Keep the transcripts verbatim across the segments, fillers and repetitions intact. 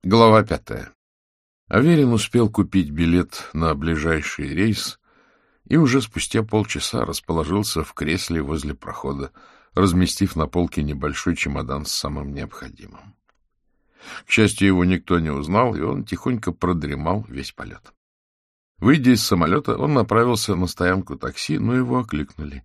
Глава пятая. Аверин успел купить билет на ближайший рейс и уже спустя полчаса расположился в кресле возле прохода, разместив на полке небольшой чемодан с самым необходимым. К счастью, его никто не узнал, и он тихонько продремал весь полет. Выйдя из самолета, он направился на стоянку такси, но его окликнули.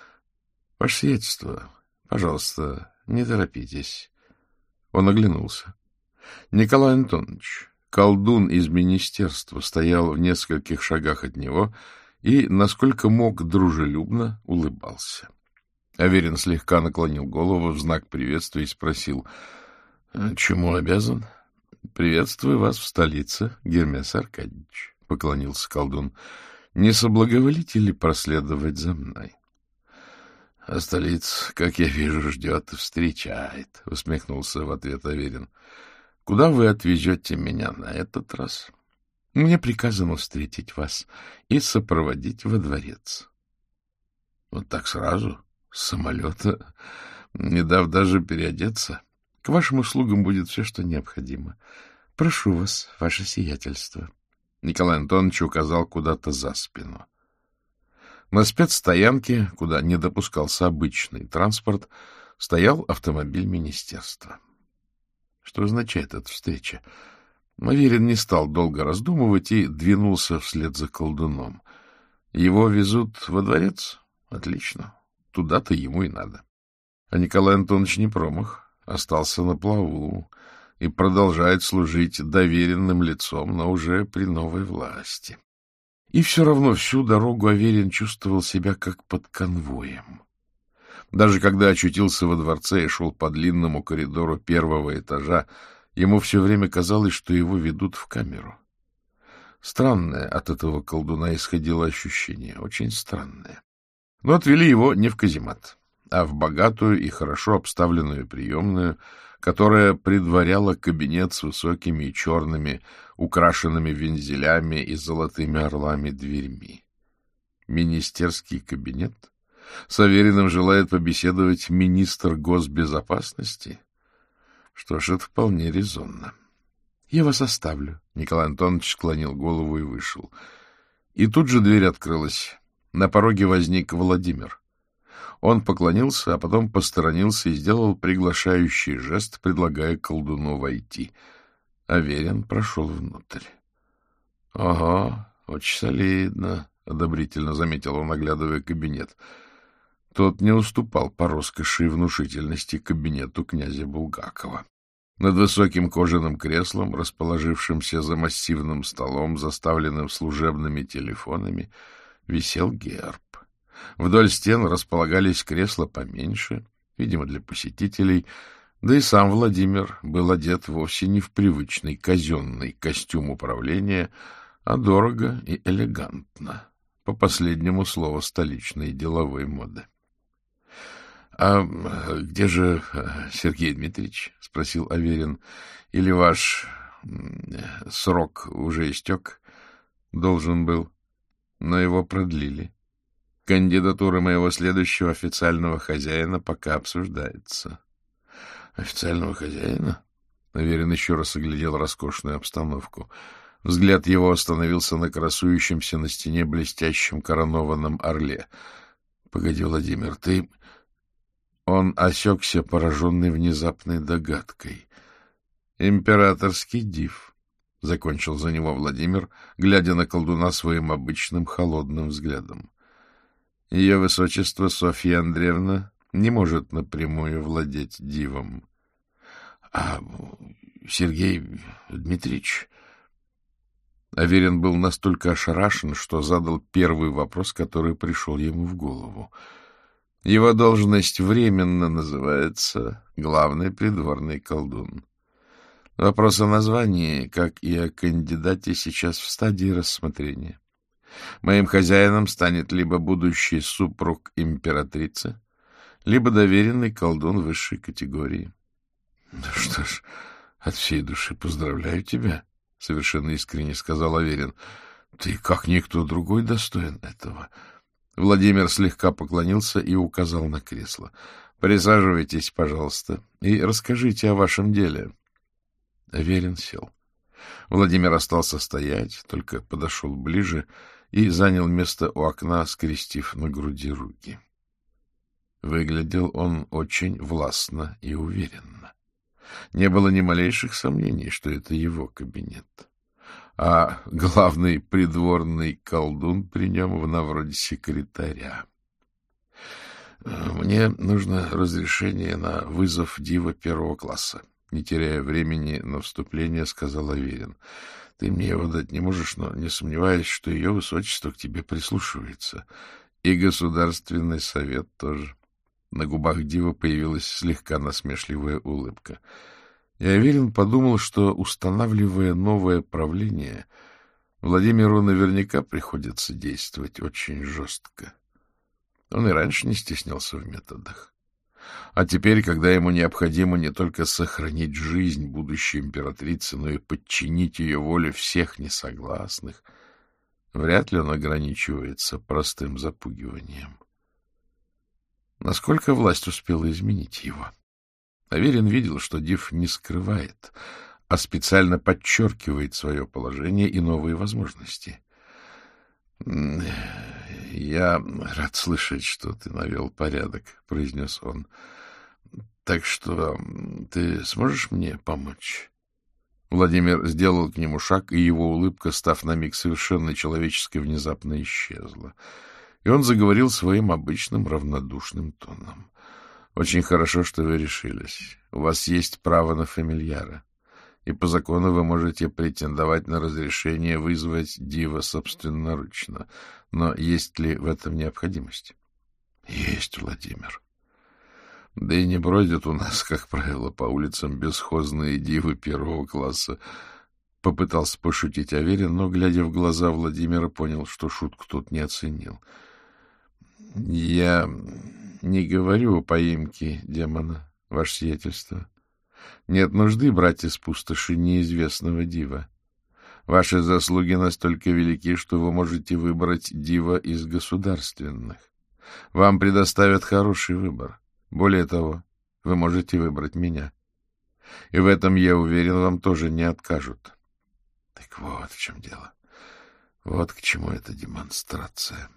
— Ваше сиятельство, пожалуйста, не торопитесь. Он оглянулся. Николай Антонович, колдун из министерства, стоял в нескольких шагах от него и, насколько мог, дружелюбно улыбался. Аверин слегка наклонил голову в знак приветствия и спросил: — Чему обязан? — Приветствую вас в столице, Гермес Аркадьевич, — поклонился колдун. — Не соблаговолите ли проследовать за мной? — А столица, как я вижу, ждет и встречает, — усмехнулся в ответ Аверин. — Куда вы отвезете меня на этот раз? — Мне приказано встретить вас и сопроводить во дворец. — Вот так сразу? С самолета? Не дав даже переодеться? К вашим услугам будет все, что необходимо. Прошу вас, ваше сиятельство. Николай Антонович указал куда-то за спину. На спецстоянке, куда не допускался обычный транспорт, стоял автомобиль министерства. Что означает эта встреча? Аверин не стал долго раздумывать и двинулся вслед за колдуном. Его везут во дворец? Отлично. Туда-то ему и надо. А Николай Антонович не промах, остался на плаву и продолжает служить доверенным лицом, но уже при новой власти. И все равно всю дорогу Аверин чувствовал себя как под конвоем. Даже когда очутился во дворце и шел по длинному коридору первого этажа, ему все время казалось, что его ведут в камеру. Странное от этого колдуна исходило ощущение, очень странное. Но отвели его не в каземат, а в богатую и хорошо обставленную приемную, которая предваряла кабинет с высокими и черными, украшенными вензелями и золотыми орлами дверьми. Министерский кабинет? С Авериным желает побеседовать министр госбезопасности? Что ж, это вполне резонно. — Я вас оставлю. Николай Антонович склонил голову и вышел. И тут же дверь открылась. На пороге возник Владимир. Он поклонился, а потом посторонился и сделал приглашающий жест, предлагая колдуну войти. Аверин прошел внутрь. — Ага, очень солидно, — одобрительно заметил он, оглядывая кабинет. Тот не уступал по роскоши и внушительности кабинету князя Булгакова. Над высоким кожаным креслом, расположившимся за массивным столом, заставленным служебными телефонами, висел герб. Вдоль стен располагались кресла поменьше, видимо, для посетителей, да и сам Владимир был одет вовсе не в привычный казенный костюм управления, а дорого и элегантно, по последнему слову столичной деловой моды. — А где же Сергей Дмитриевич? — спросил Аверин. — Или ваш срок уже истек? Должен был, но его продлили. Кандидатура моего следующего официального хозяина пока обсуждается. — Официального хозяина? Аверин еще раз оглядел роскошную обстановку. Взгляд его остановился на красующемся на стене блестящем коронованном орле. — Погоди, Владимир, ты... Он осекся, пораженный внезапной догадкой. — Императорский див, — закончил за него Владимир, глядя на колдуна своим обычным холодным взглядом. Ее высочество Софья Андреевна не может напрямую владеть дивом. — А Сергей Дмитриевич... Аверин был настолько ошарашен, что задал первый вопрос, который пришел ему в голову. Его должность временно называется главный придворный колдун. Вопрос о названии, как и о кандидате, сейчас в стадии рассмотрения. Моим хозяином станет либо будущий супруг императрицы, либо доверенный колдун высшей категории. — Да что ж, от всей души поздравляю тебя, — совершенно искренне сказал Аверин. — Ты, как никто другой, достоин этого. Владимир слегка поклонился и указал на кресло. — Присаживайтесь, пожалуйста, и расскажите о вашем деле. Аверин сел. Владимир остался стоять, только подошел ближе и занял место у окна, скрестив на груди руки. Выглядел он очень властно и уверенно. Не было ни малейших сомнений, что это его кабинет. А главный придворный колдун при нем в навроде секретаря. — Мне нужно разрешение на вызов дива первого класса. Не теряя времени на вступление, сказал Аверин. — Ты мне его дать не можешь, но не сомневаюсь, что ее высочество к тебе прислушивается. И Государственный совет тоже. На губах дива появилась слегка насмешливая улыбка. И Аверин подумал, что, устанавливая новое правление, Владимиру наверняка приходится действовать очень жестко. Он и раньше не стеснялся в методах. А теперь, когда ему необходимо не только сохранить жизнь будущей императрицы, но и подчинить ее воле всех несогласных, вряд ли он ограничивается простым запугиванием. Насколько власть успела изменить его? Аверин видел, что див не скрывает, а специально подчеркивает свое положение и новые возможности. — Я рад слышать, что ты навел порядок, — произнес он. — Так что ты сможешь мне помочь? Владимир сделал к нему шаг, и его улыбка, став на миг совершенно человеческой, внезапно исчезла. И он заговорил своим обычным равнодушным тоном. — Очень хорошо, что вы решились. У вас есть право на фамильяра, и по закону вы можете претендовать на разрешение вызвать дива собственноручно. Но есть ли в этом необходимость? — Есть, Владимир. Да и не бродят у нас, как правило, по улицам бесхозные дивы первого класса. Попытался пошутить Аверин, но, глядя в глаза Владимира, понял, что шутку тот не оценил. — Я не говорю о поимке демона, ваше сиятельство. Нет нужды брать из пустоши неизвестного дива. Ваши заслуги настолько велики, что вы можете выбрать дива из государственных. Вам предоставят хороший выбор. Более того, вы можете выбрать меня. И в этом, я уверен, вам тоже не откажут. Так вот в чем дело. Вот к чему эта демонстрация.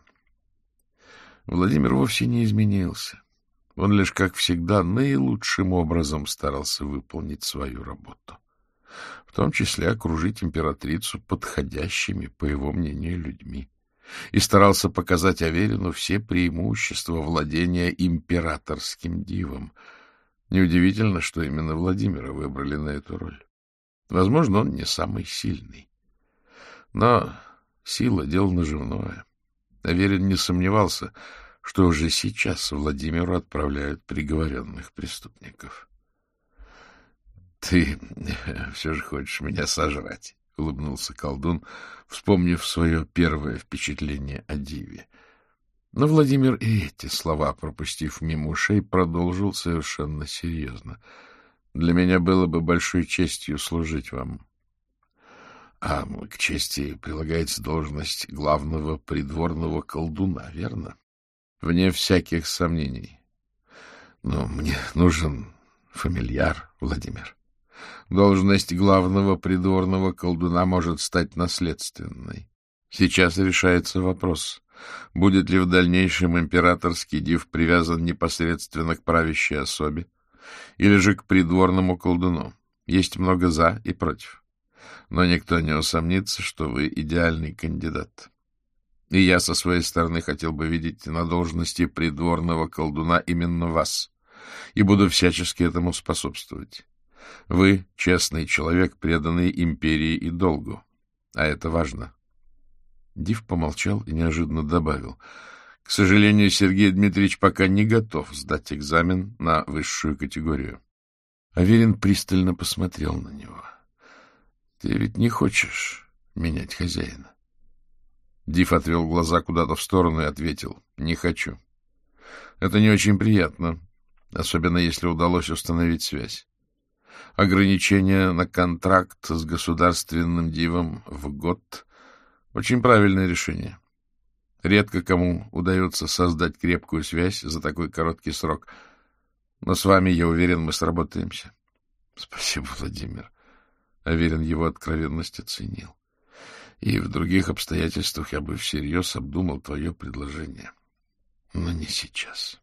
Владимир вовсе не изменился. Он лишь, как всегда, наилучшим образом старался выполнить свою работу. В том числе окружить императрицу подходящими, по его мнению, людьми. И старался показать Аверину все преимущества владения императорским дивом. Неудивительно, что именно Владимира выбрали на эту роль. Возможно, он не самый сильный. Но сила — дело наживное. Аверин не сомневался, что уже сейчас Владимиру отправляют приговоренных преступников. — Ты все же хочешь меня сожрать, — улыбнулся колдун, вспомнив свое первое впечатление о диве. Но Владимир и эти слова, пропустив мимо ушей, продолжил совершенно серьезно. — Для меня было бы большой честью служить вам. А к чести прилагается должность главного придворного колдуна, верно? Вне всяких сомнений. Но мне нужен фамильяр, Владимир. Должность главного придворного колдуна может стать наследственной. Сейчас решается вопрос, будет ли в дальнейшем императорский див привязан непосредственно к правящей особе или же к придворному колдуну. Есть много «за» и «против». Но никто не усомнится, что вы идеальный кандидат. И я со своей стороны хотел бы видеть на должности придворного колдуна именно вас, и буду всячески этому способствовать. Вы — честный человек, преданный империи и долгу, а это важно. Див помолчал и неожиданно добавил: — К сожалению, Сергей Дмитриевич пока не готов сдать экзамен на высшую категорию. Аверин пристально посмотрел на него. — Ты ведь не хочешь менять хозяина? Див отвел глаза куда-то в сторону и ответил: — Не хочу. Это не очень приятно, особенно если удалось установить связь. Ограничение на контракт с государственным дивом в год — очень правильное решение. Редко кому удается создать крепкую связь за такой короткий срок. Но с вами, я уверен, мы сработаемся. — Спасибо, Владимир. Аверин его откровенность оценил. И в других обстоятельствах я бы всерьез обдумал твое предложение. Но не сейчас.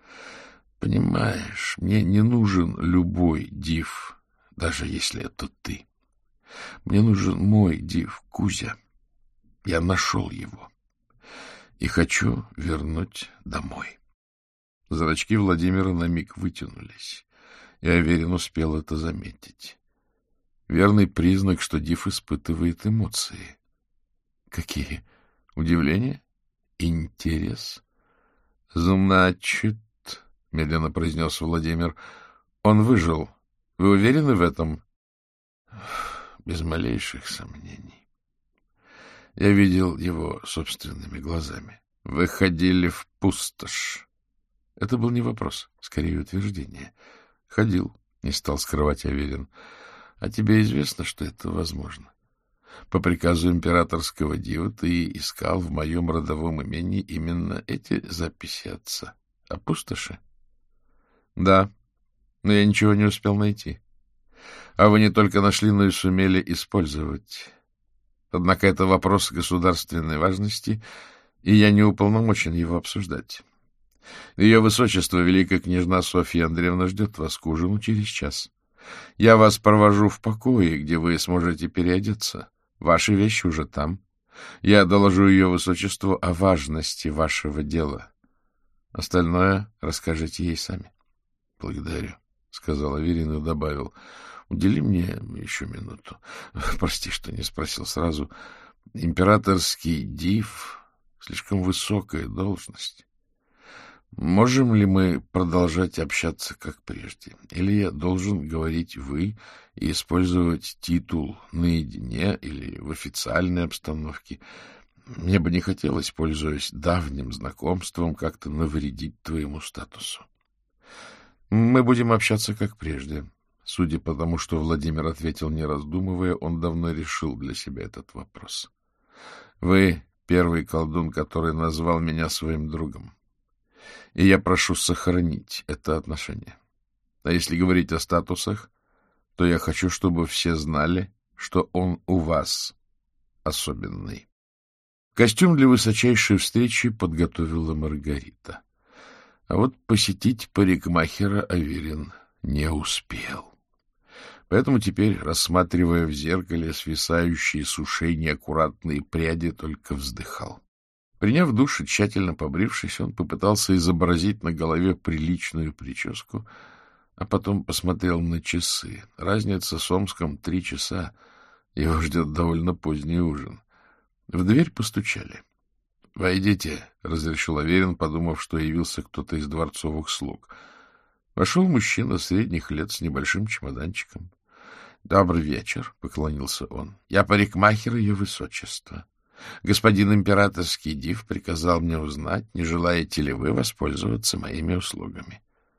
Понимаешь, мне не нужен любой див, даже если это ты. Мне нужен мой див, Кузя. Я нашел его и хочу вернуть домой. Зрачки Владимира на миг вытянулись, и Аверин успел это заметить. Верный признак, что див испытывает эмоции. Какие? Удивление? Интерес? Значит, — медленно произнес Владимир, — он выжил. Вы уверены в этом? Без малейших сомнений. Я видел его собственными глазами. Вы ходили в пустошь. Это был не вопрос, скорее утверждение. Ходил, не стал скрывать Аверин. А тебе известно, что это возможно? По приказу императорского дива ты искал в моем родовом имении именно эти записи отца. О пустоши? Да, но я ничего не успел найти. А вы не только нашли, но и сумели использовать. Однако это вопрос государственной важности, и я не уполномочен его обсуждать. Ее высочество, великая княжна Софья Андреевна, ждет вас к ужину через час. Я вас провожу в покое, где вы сможете переодеться. Ваши вещи уже там. Я доложу ее высочеству о важности вашего дела. Остальное расскажите ей сами. — Благодарю, — сказал Аверин и добавил. — Удели мне еще минуту. Прости, что не спросил сразу. Императорский див — слишком высокая должность. Можем ли мы продолжать общаться, как прежде? Или я должен говорить «вы» и использовать титул наедине или в официальной обстановке? Мне бы не хотелось, пользуясь давним знакомством, как-то навредить твоему статусу. Мы будем общаться, как прежде. Судя по тому, что Владимир ответил, не раздумывая, он давно решил для себя этот вопрос. Вы первый колдун, который назвал меня своим другом. И я прошу сохранить это отношение. А если говорить о статусах, то я хочу, чтобы все знали, что он у вас особенный. Костюм для высочайшей встречи подготовила Маргарита. А вот посетить парикмахера Аверин не успел. Поэтому теперь, рассматривая в зеркале свисающие с ушей неаккуратные пряди, только вздыхал. Приняв душ и тщательно побрившись, он попытался изобразить на голове приличную прическу, а потом посмотрел на часы. Разница с Омском — три часа. Его ждет довольно поздний ужин. В дверь постучали. — Войдите, — разрешил Аверин, подумав, что явился кто-то из дворцовых слуг. Вошел мужчина средних лет с небольшим чемоданчиком. — Добрый вечер, — поклонился он. — Я парикмахер ее высочества. Господин императорский див приказал мне узнать, не желаете ли вы воспользоваться моими услугами.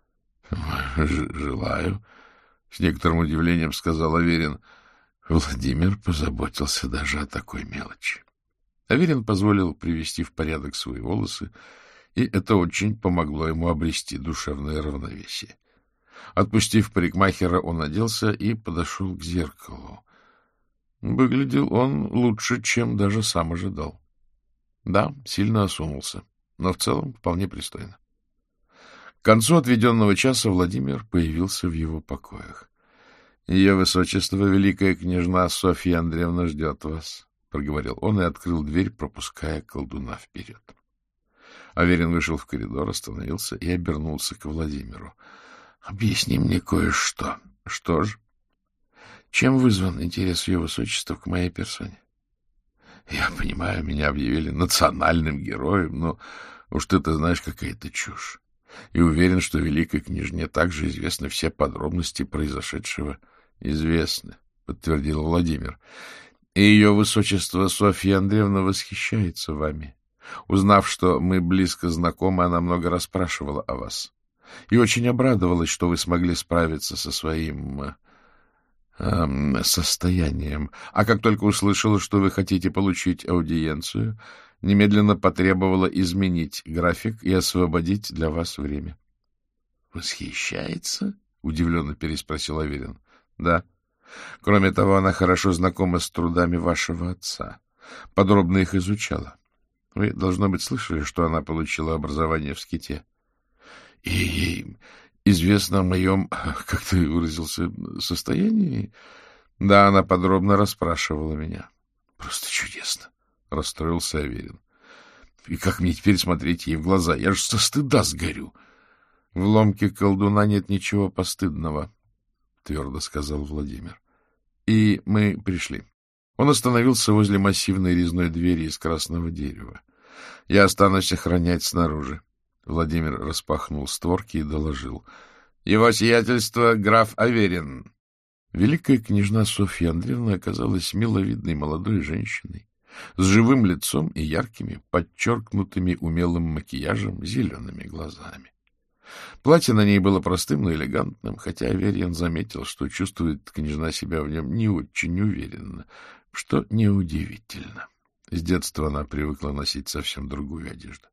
— Желаю, — с некоторым удивлением сказал Аверин. Владимир позаботился даже о такой мелочи. Аверин позволил привести в порядок свои волосы, и это очень помогло ему обрести душевное равновесие. Отпустив парикмахера, он оделся и подошел к зеркалу. Выглядел он лучше, чем даже сам ожидал. Да, сильно осунулся, но в целом вполне пристойно. К концу отведенного часа Владимир появился в его покоях. — Ее высочество, великая княжна Софья Андреевна, ждет вас, — проговорил он и открыл дверь, пропуская колдуна вперед. Аверин вышел в коридор, остановился и обернулся к Владимиру. — Объясни мне кое-что. — Что ж? Чем вызван интерес ее высочества к моей персоне? Я понимаю, меня объявили национальным героем, но уж ты-то знаешь, какая-то чушь. И уверен, что великой княжне также известны все подробности произошедшего. — Известны, — подтвердил Владимир. — И ее высочество Софья Андреевна восхищается вами. Узнав, что мы близко знакомы, она много расспрашивала о вас. И очень обрадовалась, что вы смогли справиться со своим... состоянием. А как только услышала, что вы хотите получить аудиенцию, немедленно потребовала изменить график и освободить для вас время. — Восхищается? — удивленно переспросил Аверин. — Да. Кроме того, она хорошо знакома с трудами вашего отца, подробно их изучала. Вы, должно быть, слышали, что она получила образование в Ските. И ей известно о моем, как ты выразился, состоянии? Да, она подробно расспрашивала меня. Просто чудесно, — расстроился Аверин. И как мне теперь смотреть ей в глаза? Я же со стыда сгорю. В ломке колдуна нет ничего постыдного, — твердо сказал Владимир. И мы пришли. Он остановился возле массивной резной двери из красного дерева. Я останусь охранять снаружи. Владимир распахнул створки и доложил. — Его сиятельство граф Аверин. Великая княжна Софья Андреевна оказалась миловидной молодой женщиной, с живым лицом и яркими, подчеркнутыми умелым макияжем, зелеными глазами. Платье на ней было простым, но элегантным, хотя Аверьян заметил, что чувствует княжна себя в нем не очень уверенно, что неудивительно. С детства она привыкла носить совсем другую одежду.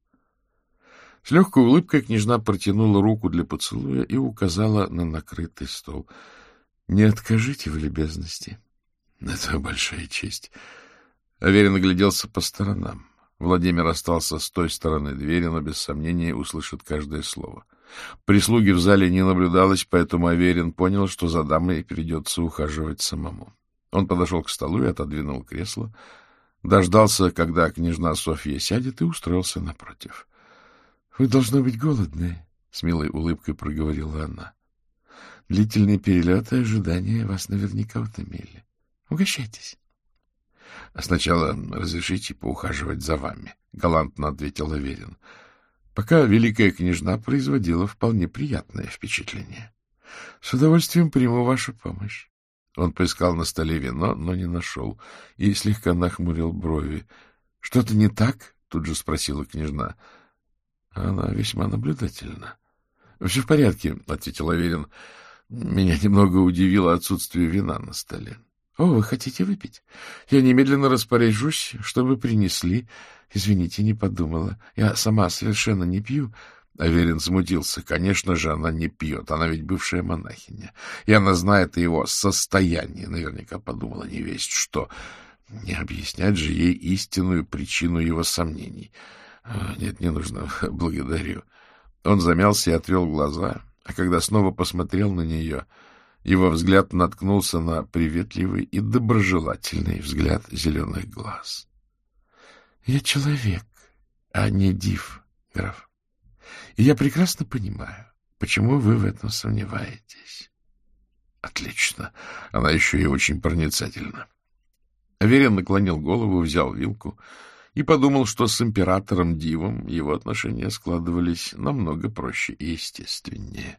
С легкой улыбкой княжна протянула руку для поцелуя и указала на накрытый стол. — Не откажите в любезности. — Это большая честь. Аверин огляделся по сторонам. Владимир остался с той стороны двери, но без сомнения услышит каждое слово. Прислуги в зале не наблюдалось, поэтому Аверин понял, что за дамой придется ухаживать самому. Он подошел к столу и отодвинул кресло, дождался, когда княжна Софья сядет, и устроился напротив. — Вы, должно быть, голодны, — с милой улыбкой проговорила она. — Длительные перелеты и ожидания вас наверняка утомили. Угощайтесь. — Сначала разрешите поухаживать за вами, — галантно ответил Аверин. Пока великая княжна производила вполне приятное впечатление. — С удовольствием приму вашу помощь. Он поискал на столе вино, но не нашел, и слегка нахмурил брови. — Что-то не так? — тут же спросила княжна. Она весьма наблюдательна. — Все в порядке, — ответил Аверин. Меня немного удивило отсутствие вина на столе. — О, вы хотите выпить? Я немедленно распоряжусь, чтобы принесли. Извините, не подумала. Я сама совершенно не пью. Аверин смутился. Конечно же, она не пьет. Она ведь бывшая монахиня. И она знает его состояние. Наверняка подумала не весть что. Не объяснять же ей истинную причину его сомнений. Нет, не нужно. Благодарю. Он замялся и отвел глаза. А когда снова посмотрел на нее, его взгляд наткнулся на приветливый и доброжелательный взгляд зеленых глаз. — Я человек, а не див, граф. И я прекрасно понимаю, почему вы в этом сомневаетесь. — Отлично. Она еще и очень проницательна. Аверин наклонил голову, взял вилку и подумал, что с императором Дивом его отношения складывались намного проще и естественнее.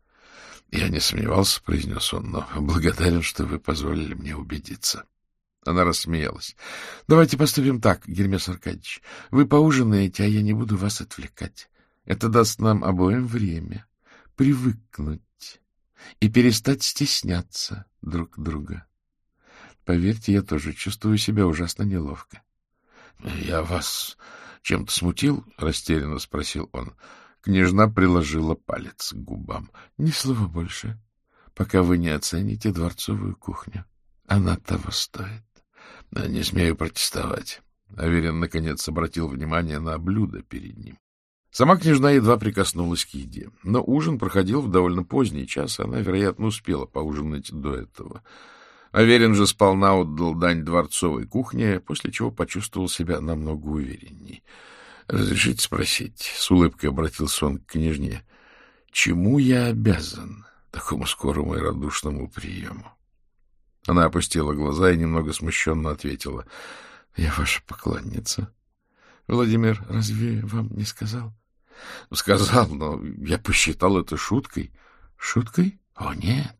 — Я не сомневался, — произнес он, — но благодарен, что вы позволили мне убедиться. Она рассмеялась. — Давайте поступим так, Гермес Аркадьевич. Вы поужинаете, а я не буду вас отвлекать. Это даст нам обоим время привыкнуть и перестать стесняться друг друга. Поверьте, я тоже чувствую себя ужасно неловко. — Я вас чем-то смутил? — растерянно спросил он. Княжна приложила палец к губам. — Ни слова больше, пока вы не оцените дворцовую кухню. Она того стоит. — Не смею протестовать. Аверин, наконец, обратил внимание на блюдо перед ним. Сама княжна едва прикоснулась к еде, но ужин проходил в довольно поздний час, и она, вероятно, успела поужинать до этого. Аверин же сполна отдал дань дворцовой кухне, после чего почувствовал себя намного уверенней. — Разрешите спросить, — с улыбкой обратился он к княжне, — чему я обязан такому скорому и радушному приему? Она опустила глаза и немного смущенно ответила. — Я ваша поклонница. — Владимир, разве вам не сказал? — Сказал, но я посчитал это шуткой. — Шуткой? О, нет.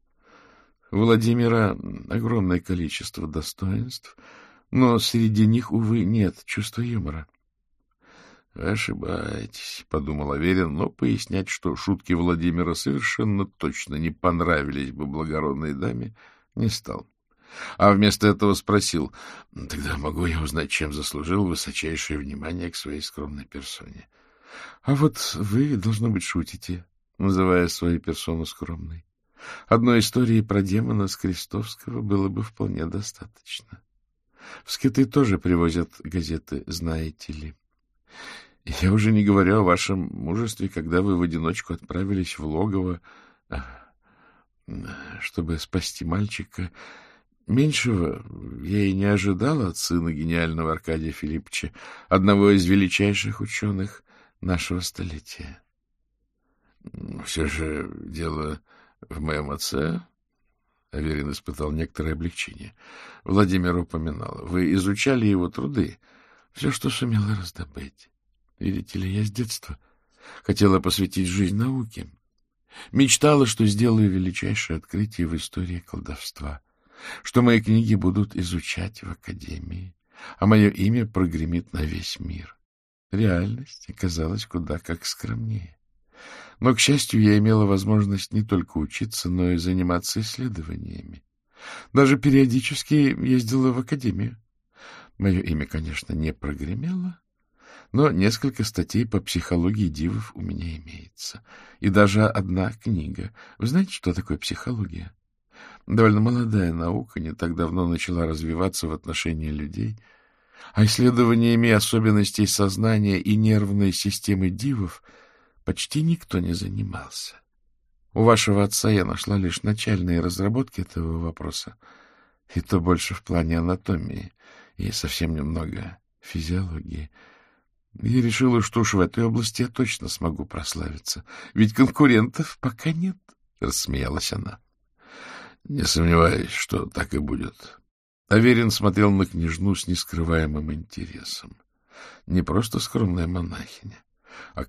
У Владимира огромное количество достоинств, но среди них, увы, нет чувства юмора. — Вы ошибаетесь, — подумал Аверин, но пояснять, что шутки Владимира совершенно точно не понравились бы благородной даме, не стал. А вместо этого спросил: — Тогда могу я узнать, чем заслужил высочайшее внимание к своей скромной персоне? — А вот вы, должно быть, шутите, называя свою персону скромной. Одной истории про демона с Крестовского было бы вполне достаточно. В Скиты тоже привозят газеты, знаете ли. Я уже не говорю о вашем мужестве, когда вы в одиночку отправились в логово, чтобы спасти мальчика. Меньшего я и не ожидал от сына гениального Аркадия Филипповича, одного из величайших ученых нашего столетия. Все же дело в моем отце. Аверин испытал некоторое облегчение. Владимир упоминал. Вы изучали его труды. Все, что сумела раздобыть. Видите ли, я с детства хотела посвятить жизнь науке. Мечтала, что сделаю величайшее открытие в истории колдовства, что мои книги будут изучать в академии, а мое имя прогремит на весь мир. Реальность оказалась куда как скромнее. Но, к счастью, я имела возможность не только учиться, но и заниматься исследованиями. Даже периодически ездила в академию. Мое имя, конечно, не прогремело, но несколько статей по психологии дивов у меня имеется. И даже одна книга. Вы знаете, что такое психология? Довольно молодая наука, не так давно начала развиваться в отношении людей, а исследованиями особенностей сознания и нервной системы дивов почти никто не занимался. У вашего отца я нашла лишь начальные разработки этого вопроса, и то больше в плане анатомии, и совсем немного физиологии. Я решила, что уж в этой области я точно смогу прославиться, ведь конкурентов пока нет, — рассмеялась она. — Не сомневаюсь, что так и будет. Аверин смотрел на княжну с нескрываемым интересом. Не просто скромная монахиня, а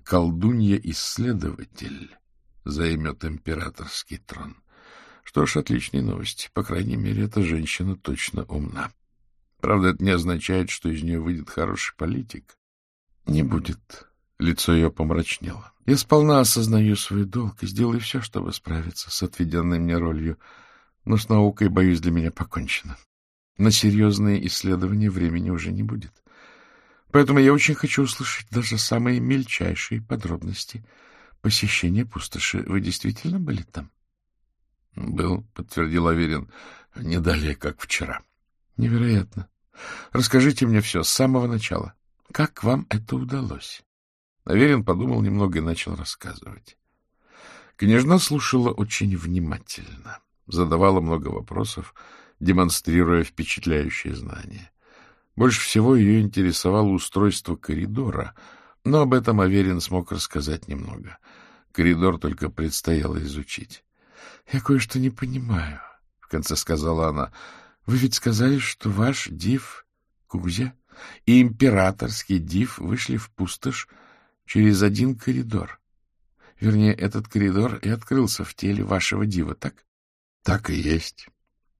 колдунья-исследователь займет императорский трон. Что ж, отличные новости. По крайней мере, эта женщина точно умна. Правда, это не означает, что из нее выйдет хороший политик. Не будет. Лицо ее помрачнело. Я сполна осознаю свой долг и сделаю все, чтобы справиться с отведенной мне ролью. Но с наукой, боюсь, для меня покончено. На серьезные исследования времени уже не будет. Поэтому я очень хочу услышать даже самые мельчайшие подробности посещения пустоши. Вы действительно были там? — Был, — подтвердил Аверин, — не далее, как вчера. — Невероятно. Расскажите мне все с самого начала. Как вам это удалось? Аверин подумал немного и начал рассказывать. Княжна слушала очень внимательно, задавала много вопросов, демонстрируя впечатляющие знания. Больше всего ее интересовало устройство коридора, но об этом Аверин смог рассказать немного. Коридор только предстояло изучить. — Я кое-что не понимаю, — в конце сказала она. — Вы ведь сказали, что ваш див Кузя и императорский див вышли в пустошь через один коридор. Вернее, этот коридор и открылся в теле вашего дива, так? — Так и есть.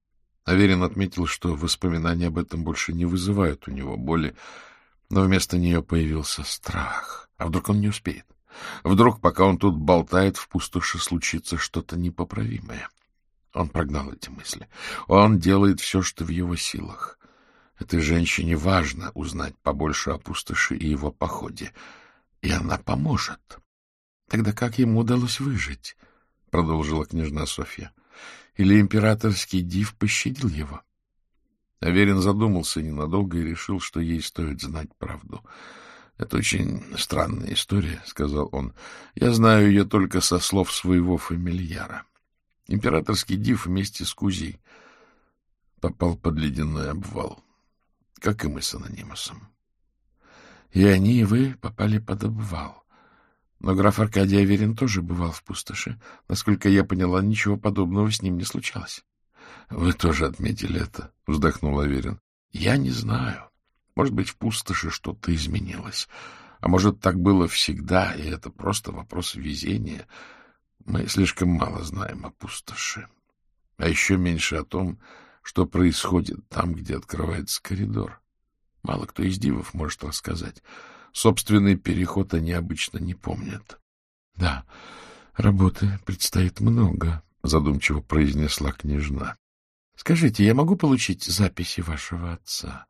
Аверин отметил, что воспоминания об этом больше не вызывают у него боли, но вместо нее появился страх. А вдруг он не успеет? Вдруг, пока он тут болтает, в пустоши случится что-то непоправимое? Он прогнал эти мысли. Он делает все, что в его силах. Этой женщине важно узнать побольше о пустоши и его походе, и она поможет. — Тогда как ему удалось выжить? — продолжила княжна Софья. — Или императорский див пощадил его? Аверин задумался ненадолго и решил, что ей стоит знать правду. — Это очень странная история, — сказал он. — Я знаю ее только со слов своего фамильяра. Императорский див вместе с Кузей попал под ледяной обвал, как и мы с анонимусом. И они, и вы попали под обвал. Но граф Аркадий Аверин тоже бывал в пустоши. Насколько я поняла, ничего подобного с ним не случалось. — Вы тоже отметили это, — вздохнул Аверин. — Я не знаю. Может быть, в пустоши что-то изменилось. А может, так было всегда, и это просто вопрос везения. Мы слишком мало знаем о пустоши. А еще меньше о том, что происходит там, где открывается коридор. Мало кто из дивов может рассказать. Собственный переход они обычно не помнят. — Да, работы предстоит много, — задумчиво произнесла княжна. — Скажите, я могу получить записи вашего отца?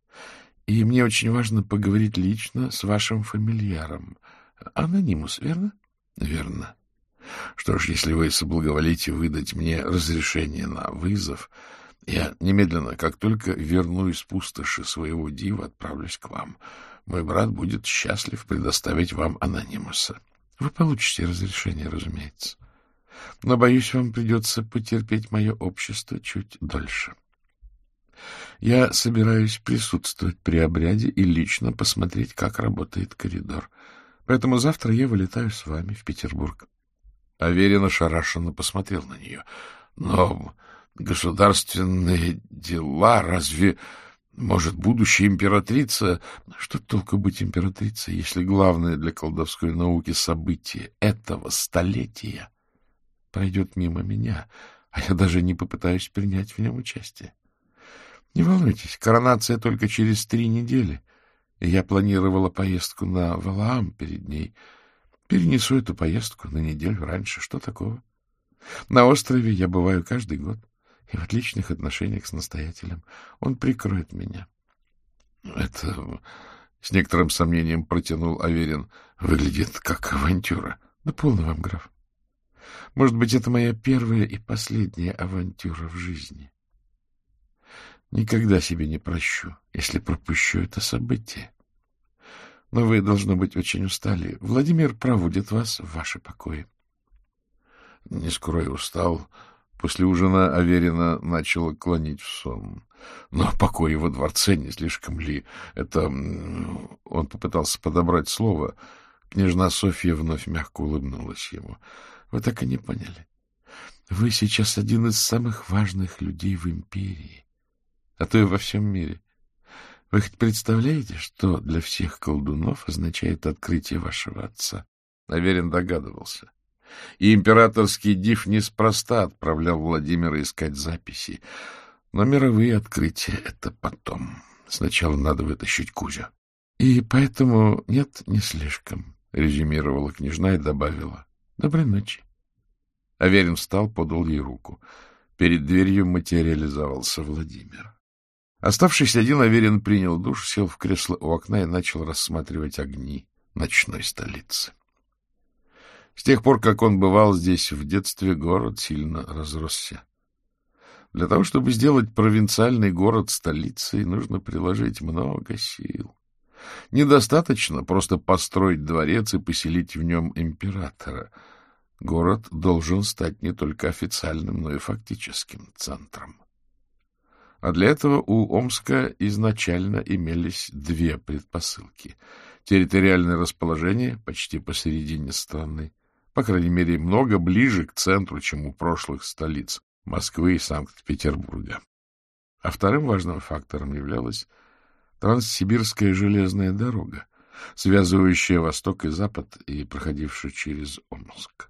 И мне очень важно поговорить лично с вашим фамильяром. Анонимус, верно? — Верно. Что ж, если вы соблаговолите выдать мне разрешение на вызов, я немедленно, как только верну из пустоши своего дива, отправлюсь к вам. Мой брат будет счастлив предоставить вам анонимуса. Вы получите разрешение, разумеется. Но, боюсь, вам придется потерпеть мое общество чуть дольше. Я собираюсь присутствовать при обряде и лично посмотреть, как работает коридор. Поэтому завтра я вылетаю с вами в Петербург. Аверин ошарашенно посмотрел на нее. Но государственные дела, разве может будущая императрица... Что толку быть императрицей, если главное для колдовской науки событие этого столетия пройдет мимо меня, а я даже не попытаюсь принять в нем участие? Не волнуйтесь, коронация только через три недели, и я планировала поездку на Валаам перед ней. Перенесу эту поездку на неделю раньше. Что такого? На острове я бываю каждый год и в отличных отношениях с настоятелем. Он прикроет меня. Это, с некоторым сомнением протянул Аверин, выглядит как авантюра. Да полно вам, граф. Может быть, это моя первая и последняя авантюра в жизни. Никогда себе не прощу, если пропущу это событие. Но вы, должно быть, очень устали. Владимир проводит вас в ваши покои. Не скрою, устал. После ужина Аверина начала клонить в сон. Но покои во дворце не слишком ли? Это... Он попытался подобрать слово. Княжна Софья вновь мягко улыбнулась ему. Вы так и не поняли. Вы сейчас один из самых важных людей в империи, а то и во всем мире. Вы хоть представляете, что для всех колдунов означает открытие вашего отца? Аверин догадывался. И императорский див неспроста отправлял Владимира искать записи. Но мировые открытия — это потом. Сначала надо вытащить Кузю. И поэтому нет, не слишком, — резюмировала княжна и добавила. Доброй ночи. Аверин встал, подал ей руку. Перед дверью материализовался Владимир. Оставшись один, Аверин принял душ, сел в кресло у окна и начал рассматривать огни ночной столицы. С тех пор, как он бывал здесь в детстве, город сильно разросся. Для того, чтобы сделать провинциальный город столицей, нужно приложить много сил. Недостаточно просто построить дворец и поселить в нем императора. Город должен стать не только официальным, но и фактическим центром. А для этого у Омска изначально имелись две предпосылки. Территориальное расположение почти посередине страны, по крайней мере, много ближе к центру, чем у прошлых столиц Москвы и Санкт-Петербурга. А вторым важным фактором являлась Транссибирская железная дорога, связывающая Восток и Запад и проходившая через Омск.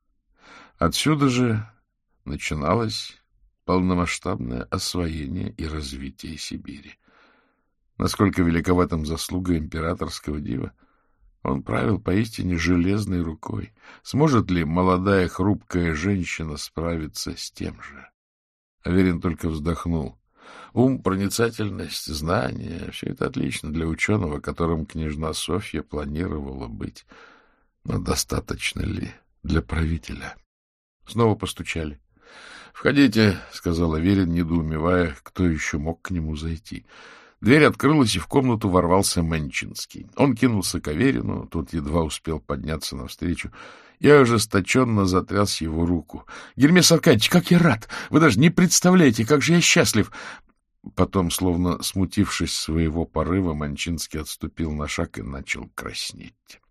Отсюда же начиналось полномасштабное освоение и развитие Сибири. Насколько велика в этом заслуга императорского дива? Он правил поистине железной рукой. Сможет ли молодая хрупкая женщина справиться с тем же? Аверин только вздохнул. Ум, проницательность, знания — все это отлично для ученого, которым княжна Софья планировала быть. Но достаточно ли для правителя? Снова постучали. — Входите, — сказал Аверин, недоумевая, кто еще мог к нему зайти. Дверь открылась, и в комнату ворвался Менчинский. Он кинулся к Аверину, тот едва успел подняться навстречу. Я ожесточенно затряс его руку. — Гермес Аркадьевич, как я рад! Вы даже не представляете, как же я счастлив! Потом, словно смутившись своего порыва, Менчинский отступил на шаг и начал краснеть.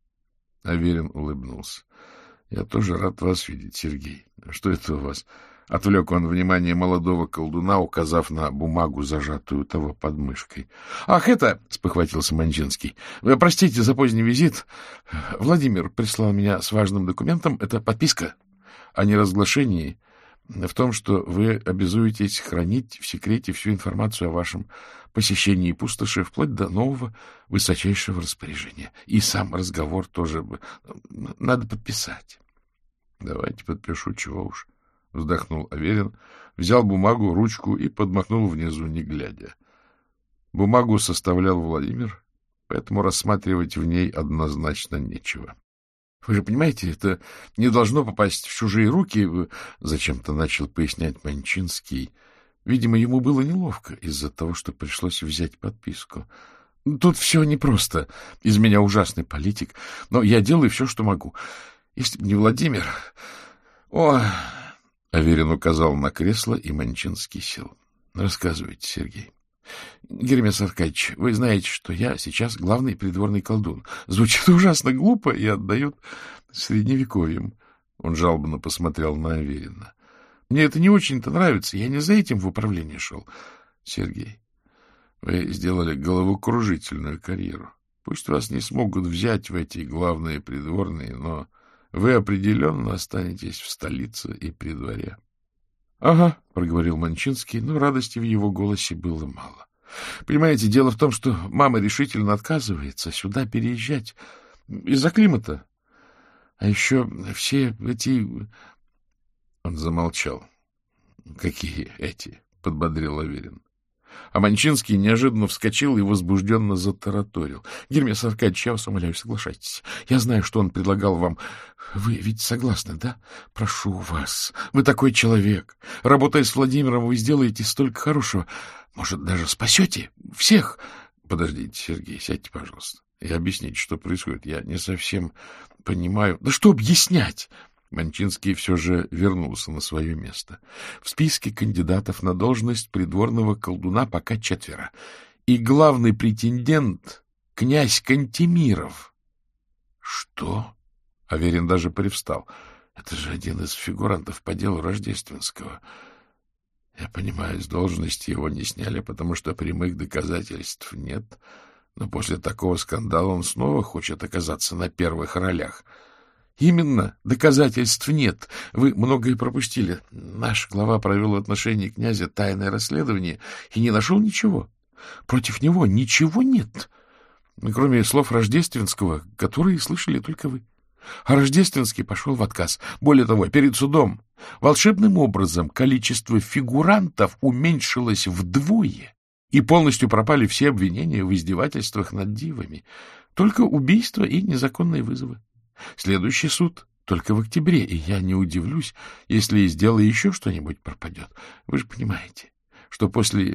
Аверин улыбнулся. — Я тоже рад вас видеть, Сергей. Что это у вас? Отвлек он внимание молодого колдуна, указав на бумагу, зажатую у того под мышкой. — Ах, это... — спохватился Манчинский. — Вы простите за поздний визит. Владимир прислал меня с важным документом. Это подписка о неразглашении, в том, что вы обязуетесь хранить в секрете всю информацию о вашем посещении пустоши вплоть до нового высочайшего распоряжения. И сам разговор тоже надо подписать. — Давайте подпишу, чего уж. — вздохнул Аверин, взял бумагу, ручку и подмахнул внизу, не глядя. Бумагу составлял Владимир, поэтому рассматривать в ней однозначно нечего. Вы же понимаете, это не должно попасть в чужие руки. Зачем-то начал пояснять Манчинский. Видимо, ему было неловко из-за того, что пришлось взять подписку. Тут все непросто. Из меня ужасный политик, но я делаю все, что могу. Если бы не Владимир... О! Аверин указал на кресло, и Манчинский сел. Рассказывайте, Сергей. Гермес Аркадьевич, вы знаете, что я сейчас главный придворный колдун. Звучит ужасно глупо и отдает средневековьем. Он жалобно посмотрел на Аверина. Мне это не очень-то нравится. Я не за этим в управление шел. Сергей, вы сделали головокружительную карьеру. Пусть вас не смогут взять в эти главные придворные, но вы определенно останетесь в столице и при дворе. — Ага, — проговорил Манчинский, но радости в его голосе было мало. — Понимаете, дело в том, что мама решительно отказывается сюда переезжать из-за климата. А еще все эти... Он замолчал. — Какие эти? — подбодрил Аверин. А Манчинский неожиданно вскочил и возбужденно затараторил. — Гермес Аркадьевич, я вас умоляю, соглашайтесь. Я знаю, что он предлагал вам... Вы ведь согласны, да? Прошу вас. Вы такой человек. Работая с Владимиром, вы сделаете столько хорошего. Может, даже спасете всех. Подождите, Сергей, сядьте, пожалуйста, и объясните, что происходит. Я не совсем понимаю... Да что объяснять? Манчинский все же вернулся на свое место. В списке кандидатов на должность придворного колдуна пока четверо. И главный претендент — князь Кантемиров. — Что? Аверин даже привстал. Это же один из фигурантов по делу Рождественского. Я понимаю, с должности его не сняли, потому что прямых доказательств нет. Но после такого скандала он снова хочет оказаться на первых ролях. Именно, доказательств нет. Вы многое пропустили. Наш глава провел в отношении князя тайное расследование и не нашел ничего. Против него ничего нет, кроме слов Рождественского, которые слышали только вы. А Рождественский пошел в отказ. Более того, перед судом волшебным образом количество фигурантов уменьшилось вдвое, и полностью пропали все обвинения в издевательствах над дивами. Только убийства и незаконные вызовы. Следующий суд только в октябре, и я не удивлюсь, если из дела еще что-нибудь пропадет. Вы же понимаете, что после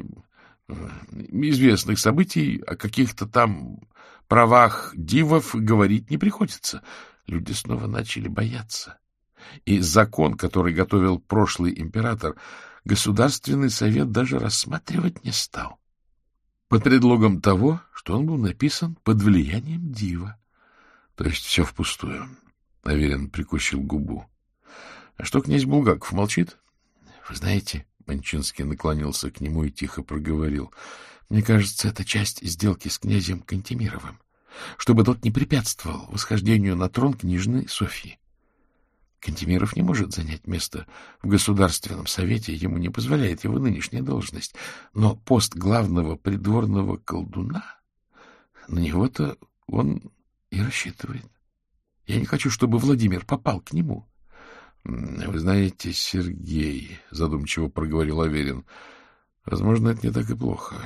известных событий о каких-то там правах дивов говорить не приходится. Люди снова начали бояться. И закон, который готовил прошлый император, Государственный совет даже рассматривать не стал. Под предлогом того, что он был написан под влиянием дива. То есть все впустую. Аверин прикусил губу. А что князь Булгаков молчит? Вы знаете, Манчинский наклонился к нему и тихо проговорил. Мне кажется, это часть сделки с князем Кантемировым, чтобы тот не препятствовал восхождению на трон княжны Софьи. Кантемиров не может занять место в Государственном совете, ему не позволяет его нынешняя должность. Но пост главного придворного колдуна, на него-то он и рассчитывает. Я не хочу, чтобы Владимир попал к нему. — Вы знаете, Сергей, — задумчиво проговорил Аверин, — возможно, это не так и плохо.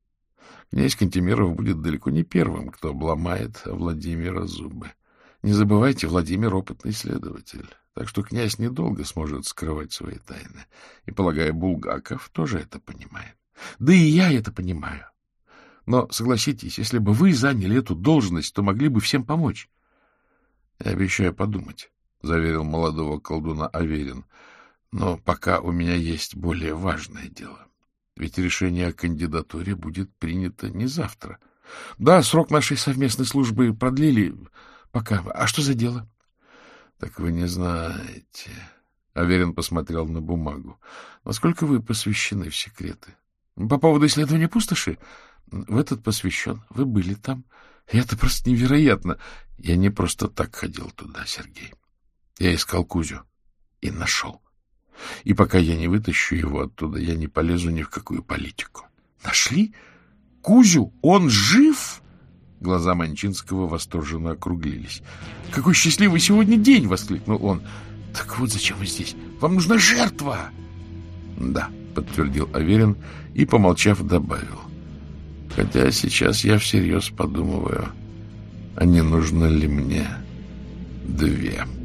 Князь Кантемиров будет далеко не первым, кто обломает Владимира зубы. Не забывайте, Владимир — опытный следователь, так что князь недолго сможет скрывать свои тайны. И, полагаю, Булгаков тоже это понимает. Да и я это понимаю. Но, согласитесь, если бы вы заняли эту должность, то могли бы всем помочь. — Я обещаю подумать, — заверил молодого колдуна Аверин. — Но пока у меня есть более важное дело. Ведь решение о кандидатуре будет принято не завтра. Да, срок нашей совместной службы продлили пока. А что за дело? — Так вы не знаете. Аверин посмотрел на бумагу. Насколько вы посвящены в секреты? По поводу исследования пустоши? В этот посвящен. Вы были там. И это просто невероятно. Я не просто так ходил туда, Сергей. Я искал Кузю и нашел. И пока я не вытащу его оттуда, я не полезу ни в какую политику. — Нашли? Кузю? Он жив? Глаза Манчинского восторженно округлились. — Какой счастливый сегодня день! — воскликнул он. — Так вот зачем вы здесь? Вам нужна жертва! — Да, — подтвердил Аверин и, помолчав, добавил. — Хотя сейчас я всерьез подумываю, а не нужно ли мне две.